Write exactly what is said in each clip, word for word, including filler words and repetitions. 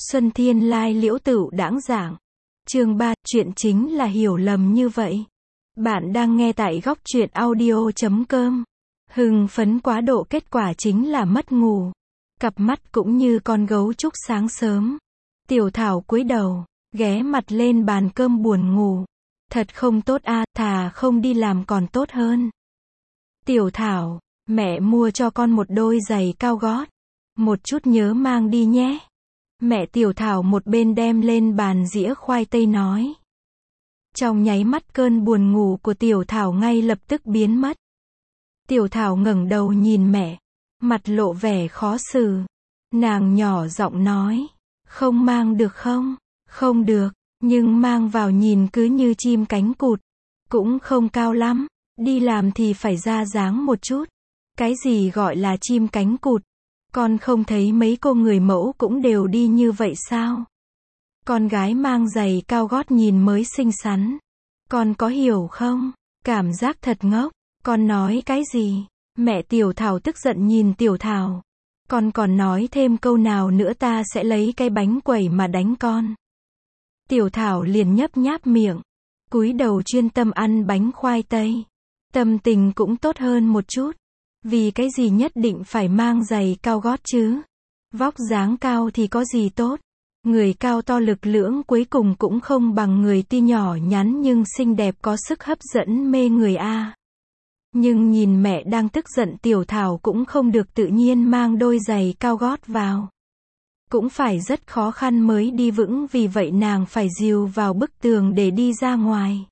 Xuân Thiên Lai Liễu Tửu Đãng Giảng. Chương ba, chuyện chính là hiểu lầm như vậy. Bạn đang nghe tại góc truyện audio chấm com. Hưng phấn quá độ kết quả chính là mất ngủ. Cặp mắt cũng như con gấu trúc sáng sớm. Tiểu Thảo cúi đầu, ghé mặt lên bàn cơm buồn ngủ. Thật không tốt a, à, thà không đi làm còn tốt hơn. Tiểu Thảo, mẹ mua cho con một đôi giày cao gót. Một chút nhớ mang đi nhé. Mẹ Tiểu Thảo một bên đem lên bàn dĩa khoai tây nói. Trong nháy mắt cơn buồn ngủ của Tiểu Thảo ngay lập tức biến mất. Tiểu Thảo ngẩng đầu nhìn mẹ, mặt lộ vẻ khó xử. Nàng nhỏ giọng nói, không mang được không? Không được, nhưng mang vào nhìn cứ như chim cánh cụt, cũng không cao lắm, đi làm thì phải ra dáng một chút. Cái gì gọi là chim cánh cụt? Con không thấy mấy cô người mẫu cũng đều đi như vậy sao? Con gái mang giày cao gót nhìn mới xinh xắn. Con có hiểu không? Cảm giác thật ngốc. Con nói cái gì? Mẹ Tiểu Thảo tức giận nhìn Tiểu Thảo. Con còn nói thêm câu nào nữa ta sẽ lấy cái bánh quẩy mà đánh con. Tiểu Thảo liền nhấp nháp miệng, cúi đầu chuyên tâm ăn bánh khoai tây. Tâm tình cũng tốt hơn một chút. Vì cái gì nhất định phải mang giày cao gót chứ? Vóc dáng cao thì có gì tốt? Người cao to lực lưỡng cuối cùng cũng không bằng người tuy nhỏ nhắn nhưng xinh đẹp có sức hấp dẫn mê người a. Nhưng nhìn mẹ đang tức giận Tiểu Thảo cũng không được tự nhiên mang đôi giày cao gót vào. Cũng phải rất khó khăn mới đi vững, vì vậy nàng phải dìu vào bức tường để đi ra ngoài.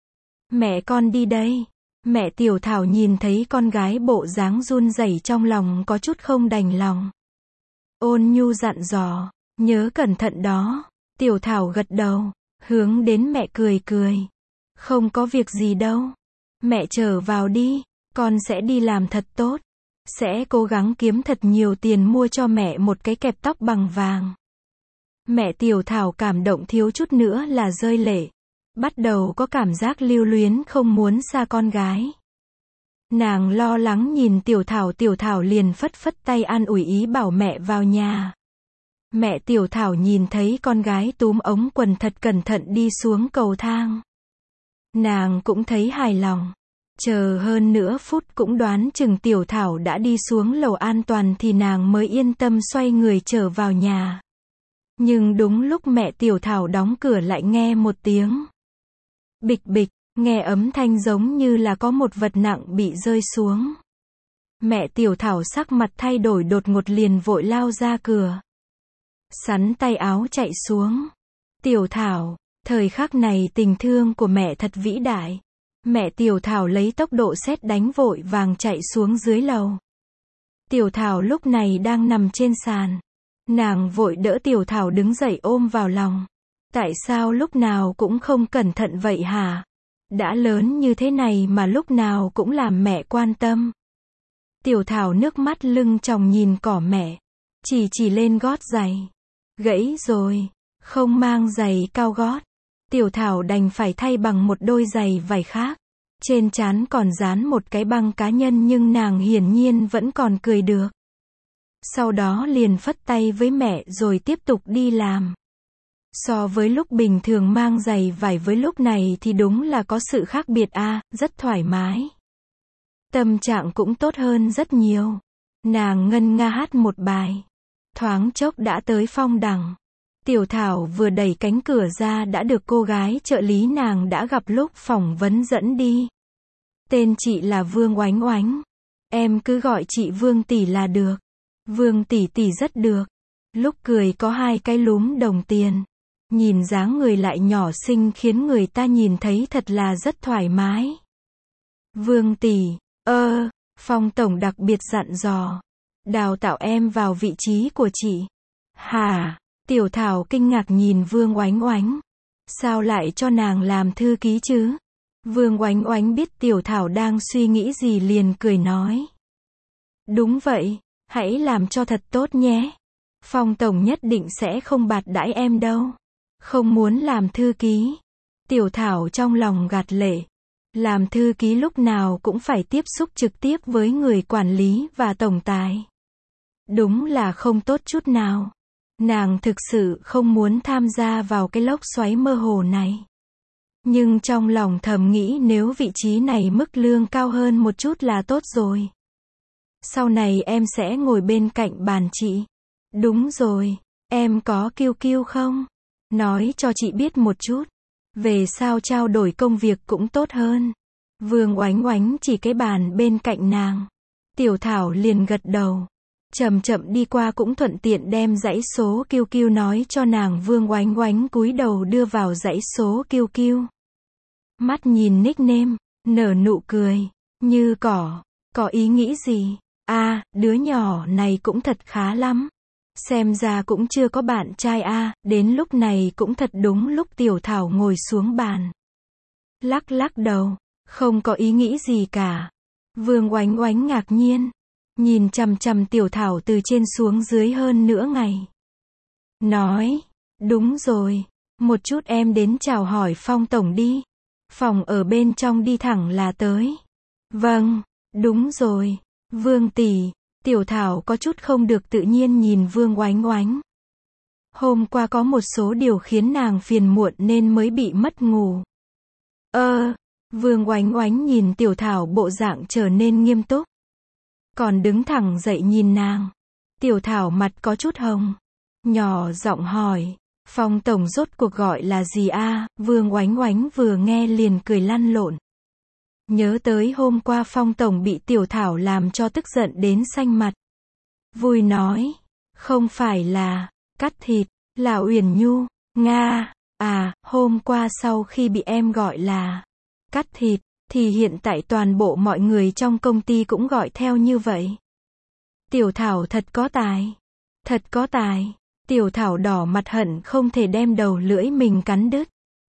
Mẹ con đi đây. Mẹ Tiểu Thảo nhìn thấy con gái bộ dáng run rẩy trong lòng có chút không đành lòng. Ôn nhu dặn dò, nhớ cẩn thận đó. Tiểu Thảo gật đầu, hướng đến mẹ cười cười. Không có việc gì đâu. Mẹ trở vào đi, con sẽ đi làm thật tốt. Sẽ cố gắng kiếm thật nhiều tiền mua cho mẹ một cái kẹp tóc bằng vàng. Mẹ Tiểu Thảo cảm động thiếu chút nữa là rơi lệ. Bắt đầu có cảm giác lưu luyến không muốn xa con gái. Nàng lo lắng nhìn Tiểu Thảo, Tiểu Thảo liền phất phất tay an ủi ý bảo mẹ vào nhà. Mẹ Tiểu Thảo nhìn thấy con gái túm ống quần thật cẩn thận đi xuống cầu thang. Nàng cũng thấy hài lòng. Chờ hơn nửa phút cũng đoán chừng Tiểu Thảo đã đi xuống lầu an toàn thì nàng mới yên tâm xoay người trở vào nhà. Nhưng đúng lúc mẹ Tiểu Thảo đóng cửa lại nghe một tiếng bịch bịch, nghe âm thanh giống như là có một vật nặng bị rơi xuống. Mẹ Tiểu Thảo sắc mặt thay đổi đột ngột liền vội lao ra cửa. Sắn tay áo chạy xuống. Tiểu Thảo, thời khắc này tình thương của mẹ thật vĩ đại. Mẹ Tiểu Thảo lấy tốc độ sét đánh vội vàng chạy xuống dưới lầu. Tiểu Thảo lúc này đang nằm trên sàn. Nàng vội đỡ Tiểu Thảo đứng dậy ôm vào lòng. Tại sao lúc nào cũng không cẩn thận vậy hả? Đã lớn như thế này mà lúc nào cũng làm mẹ quan tâm. Tiểu Thảo nước mắt lưng tròng nhìn cỏ mẹ. Chỉ chỉ lên gót giày. Gãy rồi. Không mang giày cao gót. Tiểu Thảo đành phải thay bằng một đôi giày vải khác. Trên trán còn dán một cái băng cá nhân nhưng nàng hiển nhiên vẫn còn cười được. Sau đó liền phất tay với mẹ rồi tiếp tục đi làm. So với lúc bình thường mang giày vải với lúc này thì đúng là có sự khác biệt a, à, rất thoải mái. Tâm trạng cũng tốt hơn rất nhiều. Nàng ngân nga hát một bài. Thoáng chốc đã tới phong đằng. Tiểu Thảo vừa đẩy cánh cửa ra đã được cô gái trợ lý nàng đã gặp lúc phỏng vấn dẫn đi. Tên chị là Vương Oánh Oánh. Em cứ gọi chị Vương tỷ là được. Vương tỷ tỷ rất được. Lúc cười có hai cái lúm đồng tiền. Nhìn dáng người lại nhỏ xinh khiến người ta nhìn thấy thật là rất thoải mái. Vương tỷ, ơ, Phong tổng đặc biệt dặn dò. Đào tạo em vào vị trí của chị. Hả? Tiểu Thảo kinh ngạc nhìn Vương Oánh Oánh. Sao lại cho nàng làm thư ký chứ? Vương Oánh Oánh biết Tiểu Thảo đang suy nghĩ gì liền cười nói. Đúng vậy, hãy làm cho thật tốt nhé. Phong tổng nhất định sẽ không bạc đãi em đâu. Không muốn làm thư ký. Tiểu Thảo trong lòng gạt lệ. Làm thư ký lúc nào cũng phải tiếp xúc trực tiếp với người quản lý và tổng tài. Đúng là không tốt chút nào. Nàng thực sự không muốn tham gia vào cái lốc xoáy mơ hồ này. Nhưng trong lòng thầm nghĩ nếu vị trí này mức lương cao hơn một chút là tốt rồi. Sau này em sẽ ngồi bên cạnh bàn chị. Đúng rồi, em có kiu kiu không? Nói cho chị biết một chút. Về sau trao đổi công việc cũng tốt hơn. Vương Oánh Oánh chỉ cái bàn bên cạnh nàng. Tiểu Thảo liền gật đầu. Chậm chậm đi qua cũng thuận tiện đem dãy số kiu kiu nói cho nàng. Vương Oánh Oánh cúi đầu đưa vào dãy số kiu kiu. Mắt nhìn nickname, nở nụ cười. Như cỏ, có ý nghĩ gì? À, đứa nhỏ này cũng thật khá lắm. Xem ra cũng chưa có bạn trai a. À, đến lúc này cũng thật đúng lúc Tiểu Thảo ngồi xuống bàn. Lắc lắc đầu, không có ý nghĩ gì cả. Vương Oánh Oánh ngạc nhiên, nhìn chằm chằm Tiểu Thảo từ trên xuống dưới hơn nửa ngày. Nói, đúng rồi, một chút em đến chào hỏi Phong tổng đi. Phòng ở bên trong đi thẳng là tới. Vâng, đúng rồi, Vương tỷ. Tiểu Thảo có chút không được tự nhiên nhìn Vương Oánh Oánh. Hôm qua có một số điều khiến nàng phiền muộn nên mới bị mất ngủ. Ơ, ờ, Vương Oánh Oánh nhìn Tiểu Thảo bộ dạng trở nên nghiêm túc. Còn đứng thẳng dậy nhìn nàng. Tiểu Thảo mặt có chút hồng. Nhỏ giọng hỏi, Phong tổng rốt cuộc gọi là gì a? À? Vương Oánh Oánh vừa nghe liền cười lăn lộn. Nhớ tới hôm qua Phong tổng bị Tiểu Thảo làm cho tức giận đến xanh mặt. Vui nói, không phải là cắt thịt, là Uyển Nhu. Nga, à, hôm qua sau khi bị em gọi là cắt thịt, thì hiện tại toàn bộ mọi người trong công ty cũng gọi theo như vậy. Tiểu Thảo thật có tài. Thật có tài. Tiểu Thảo đỏ mặt hận không thể đem đầu lưỡi mình cắn đứt.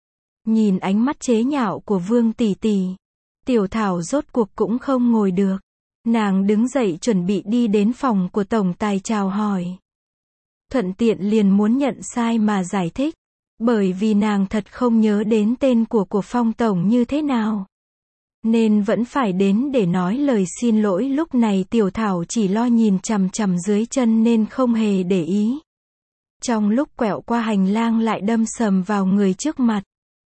Nhìn ánh mắt chế nhạo của Vương tỷ tỷ, Tiểu Thảo rốt cuộc cũng không ngồi được. Nàng đứng dậy chuẩn bị đi đến phòng của tổng tài chào hỏi. Thuận tiện liền muốn nhận sai mà giải thích. Bởi vì nàng thật không nhớ đến tên của của Phong tổng như thế nào. Nên vẫn phải đến để nói lời xin lỗi. Lúc này Tiểu Thảo chỉ lo nhìn chằm chằm dưới chân nên không hề để ý. Trong lúc quẹo qua hành lang lại đâm sầm vào người trước mặt.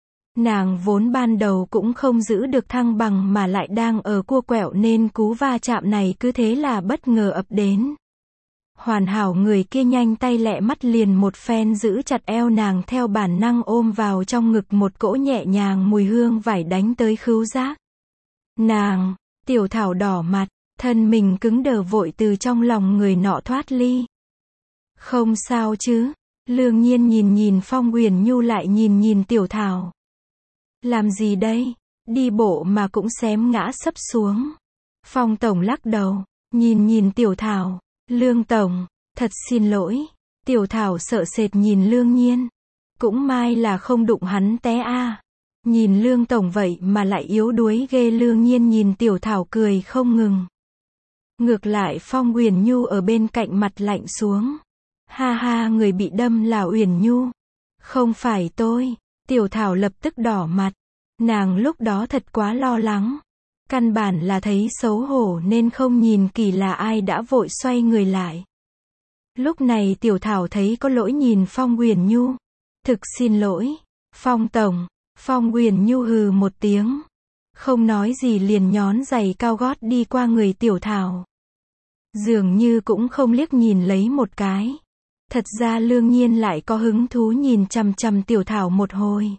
Nàng vốn ban đầu cũng không giữ được thăng bằng mà lại đang ở cua quẹo nên cú va chạm này cứ thế là bất ngờ ập đến. Hoàn hảo người kia nhanh tay lẹ mắt liền một phen giữ chặt eo nàng theo bản năng ôm vào trong ngực, một cỗ nhẹ nhàng mùi hương vải đánh tới khứu giác. Nàng, Tiểu Thảo đỏ mặt, thân mình cứng đờ vội từ trong lòng người nọ thoát ly. Không sao chứ? Lương Nhiên nhìn nhìn Phong Uyển Nhu lại nhìn nhìn Tiểu Thảo. Làm gì đây? Đi bộ mà cũng xém ngã sấp xuống. Phong tổng lắc đầu, nhìn nhìn Tiểu Thảo. Lương tổng, thật xin lỗi. Tiểu Thảo sợ sệt nhìn Lương Nhiên. Cũng may là không đụng hắn té a. À. Nhìn Lương tổng vậy mà lại yếu đuối ghê. Lương Nhiên nhìn Tiểu Thảo cười không ngừng. Ngược lại Phong Uyển Nhu ở bên cạnh mặt lạnh xuống. Ha ha, người bị đâm là Uyển Nhu. Không phải tôi. Tiểu Thảo lập tức đỏ mặt. Nàng lúc đó thật quá lo lắng. Căn bản là thấy xấu hổ nên không nhìn kỹ là ai đã vội xoay người lại. Lúc này Tiểu Thảo thấy có lỗi nhìn Phong Uyển Nhu. Thực xin lỗi, Phong tổng. Phong Uyển Nhu hừ một tiếng. Không nói gì liền nhón giày cao gót đi qua người Tiểu Thảo. Dường như cũng không liếc nhìn lấy một cái. Thật ra Lương Nhiên lại có hứng thú nhìn chằm chằm Tiểu Thảo một hồi.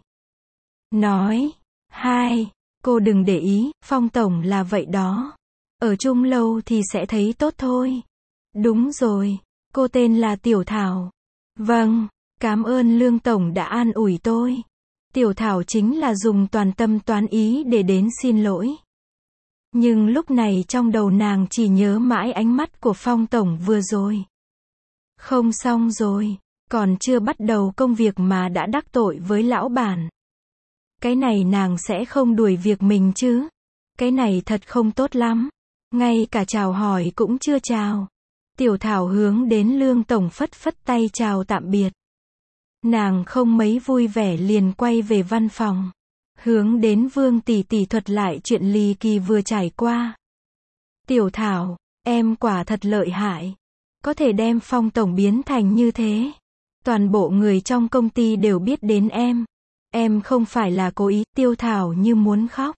Nói, hai, cô đừng để ý, Phong tổng là vậy đó. Ở chung lâu thì sẽ thấy tốt thôi. Đúng rồi, cô tên là Tiểu Thảo. Vâng, cảm ơn Lương tổng đã an ủi tôi. Tiểu Thảo chính là dùng toàn tâm toàn ý để đến xin lỗi. Nhưng lúc này trong đầu nàng chỉ nhớ mãi ánh mắt của Phong tổng vừa rồi. Không xong rồi, còn chưa bắt đầu công việc mà đã đắc tội với lão bản. Cái này nàng sẽ không đuổi việc mình chứ? Cái này thật không tốt lắm. Ngay cả chào hỏi cũng chưa chào. Tiểu Thảo hướng đến Lương tổng phất phất tay chào tạm biệt. Nàng không mấy vui vẻ liền quay về văn phòng. Hướng đến Vương tỷ tỷ thuật lại chuyện ly kỳ vừa trải qua. Tiểu Thảo, em quả thật lợi hại. Có thể đem Phong tổng biến thành như thế. Toàn bộ người trong công ty đều biết đến em. Em không phải là cố ý, Tiêu Thảo như muốn khóc.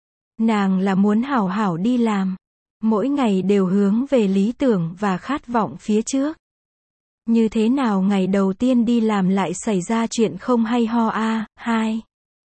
Nàng là muốn hảo hảo đi làm. Mỗi ngày đều hướng về lý tưởng và khát vọng phía trước. Như thế nào ngày đầu tiên đi làm lại xảy ra chuyện không hay ho a, hai.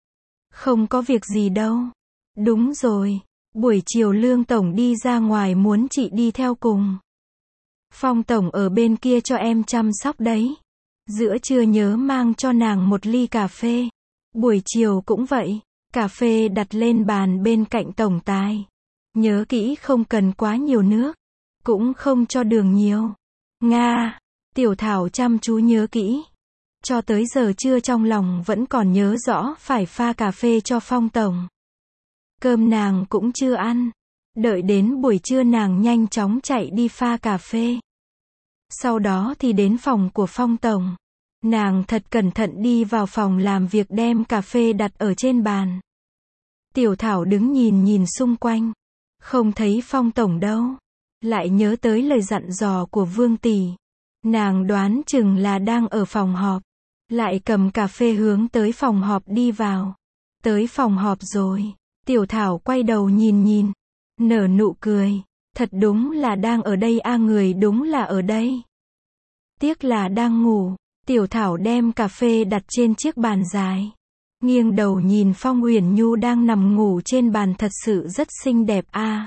Không có việc gì đâu. Đúng rồi. Buổi chiều Lương Tổng đi ra ngoài muốn chị đi theo cùng. Phong Tổng ở bên kia cho em chăm sóc đấy. Giữa trưa nhớ mang cho nàng một ly cà phê. Buổi chiều cũng vậy. Cà phê đặt lên bàn bên cạnh tổng tài. Nhớ kỹ không cần quá nhiều nước. Cũng không cho đường nhiều. Nga. Tiểu Thảo chăm chú nhớ kỹ. Cho tới giờ trưa trong lòng vẫn còn nhớ rõ phải pha cà phê cho Phong Tổng. Cơm nàng cũng chưa ăn. Đợi đến buổi trưa nàng nhanh chóng chạy đi pha cà phê. Sau đó thì đến phòng của Phong Tổng. Nàng thật cẩn thận đi vào phòng làm việc đem cà phê đặt ở trên bàn. Tiểu Thảo đứng nhìn nhìn xung quanh. Không thấy Phong Tổng đâu. Lại nhớ tới lời dặn dò của Vương Tỷ. Nàng đoán chừng là đang ở phòng họp. Lại cầm cà phê hướng tới phòng họp đi vào. Tới phòng họp rồi. Tiểu Thảo quay đầu nhìn nhìn. Nở nụ cười. Thật đúng là đang ở đây a, người đúng là ở đây. Tiếc là đang ngủ. Tiểu Thảo đem cà phê đặt trên chiếc bàn dài. Nghiêng đầu nhìn Phong Uyển Nhu đang nằm ngủ trên bàn, thật sự rất xinh đẹp a.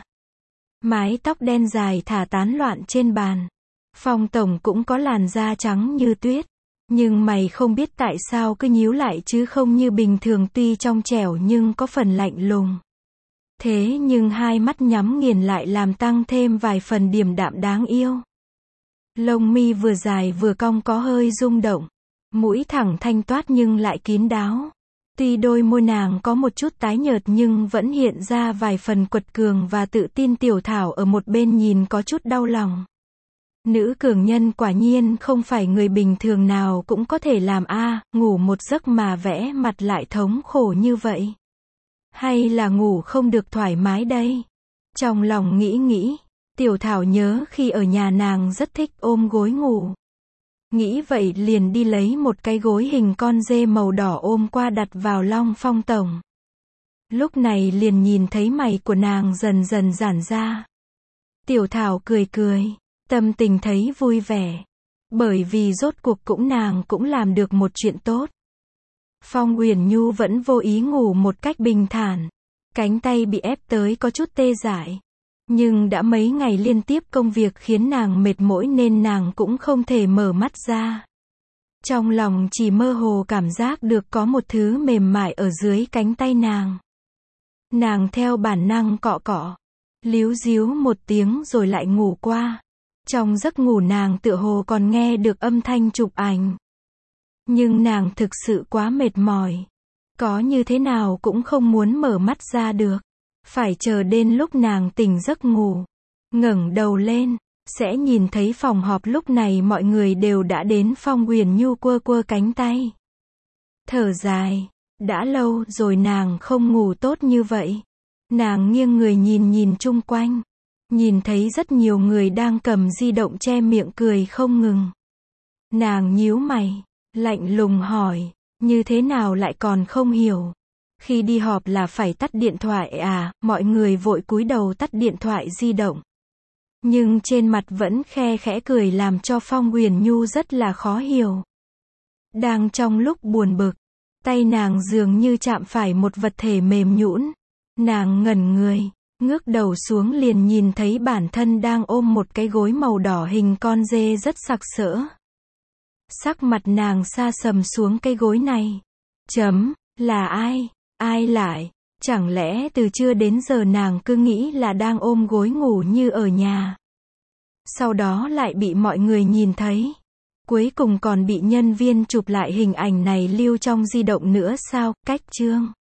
Mái tóc đen dài thả tán loạn trên bàn. Phong Tổng cũng có làn da trắng như tuyết. Nhưng mày không biết tại sao cứ nhíu lại chứ không như bình thường, tuy trong trẻo nhưng có phần lạnh lùng. Thế nhưng hai mắt nhắm nghiền lại làm tăng thêm vài phần điềm đạm đáng yêu. Lông mi vừa dài vừa cong có hơi rung động. Mũi thẳng thanh toát nhưng lại kín đáo. Tuy đôi môi nàng có một chút tái nhợt nhưng vẫn hiện ra vài phần quật cường và tự tin. Tiểu Thảo ở một bên nhìn có chút đau lòng. Nữ cường nhân quả nhiên không phải người bình thường nào cũng có thể làm a, ngủ một giấc mà vẽ mặt lại thống khổ như vậy. Hay là ngủ không được thoải mái đây? Trong lòng nghĩ nghĩ, Tiểu Thảo nhớ khi ở nhà nàng rất thích ôm gối ngủ. Nghĩ vậy liền đi lấy một cái gối hình con dê màu đỏ ôm qua đặt vào long Phong Tổng. Lúc này liền nhìn thấy mày của nàng dần dần giãn ra. Tiểu Thảo cười cười, tâm tình thấy vui vẻ. Bởi vì rốt cuộc cũng nàng cũng làm được một chuyện tốt. Phong Uyển Nhu vẫn vô ý ngủ một cách bình thản. Cánh tay bị ép tới có chút tê dại. Nhưng đã mấy ngày liên tiếp công việc khiến nàng mệt mỏi nên nàng cũng không thể mở mắt ra. Trong lòng chỉ mơ hồ cảm giác được có một thứ mềm mại ở dưới cánh tay nàng. Nàng theo bản năng cọ cọ, líu díu một tiếng rồi lại ngủ qua. Trong giấc ngủ nàng tựa hồ còn nghe được âm thanh chụp ảnh. Nhưng nàng thực sự quá mệt mỏi. Có như thế nào cũng không muốn mở mắt ra được. Phải chờ đến lúc nàng tỉnh giấc ngủ. Ngẩng đầu lên, sẽ nhìn thấy phòng họp lúc này mọi người đều đã đến. Phong Uyển Nhu quơ quơ cánh tay. Thở dài, đã lâu rồi nàng không ngủ tốt như vậy. Nàng nghiêng người nhìn nhìn chung quanh. Nhìn thấy rất nhiều người đang cầm di động che miệng cười không ngừng. Nàng nhíu mày, lạnh lùng hỏi, như thế nào lại còn không hiểu? Khi đi họp là phải tắt điện thoại à? Mọi người vội cúi đầu tắt điện thoại di động. Nhưng trên mặt vẫn khe khẽ cười làm cho Phong Uyển Nhu rất là khó hiểu. Đang trong lúc buồn bực, tay nàng dường như chạm phải một vật thể mềm nhũn. Nàng ngẩn người, ngước đầu xuống liền nhìn thấy bản thân đang ôm một cái gối màu đỏ hình con dê rất sặc sỡ. Sắc mặt nàng sa sầm xuống cái gối này. Chấm, là ai? Ai lại? Chẳng lẽ từ trưa đến giờ nàng cứ nghĩ là đang ôm gối ngủ như ở nhà. Sau đó lại bị mọi người nhìn thấy. Cuối cùng còn bị nhân viên chụp lại hình ảnh này lưu trong di động nữa sao? Cách chương.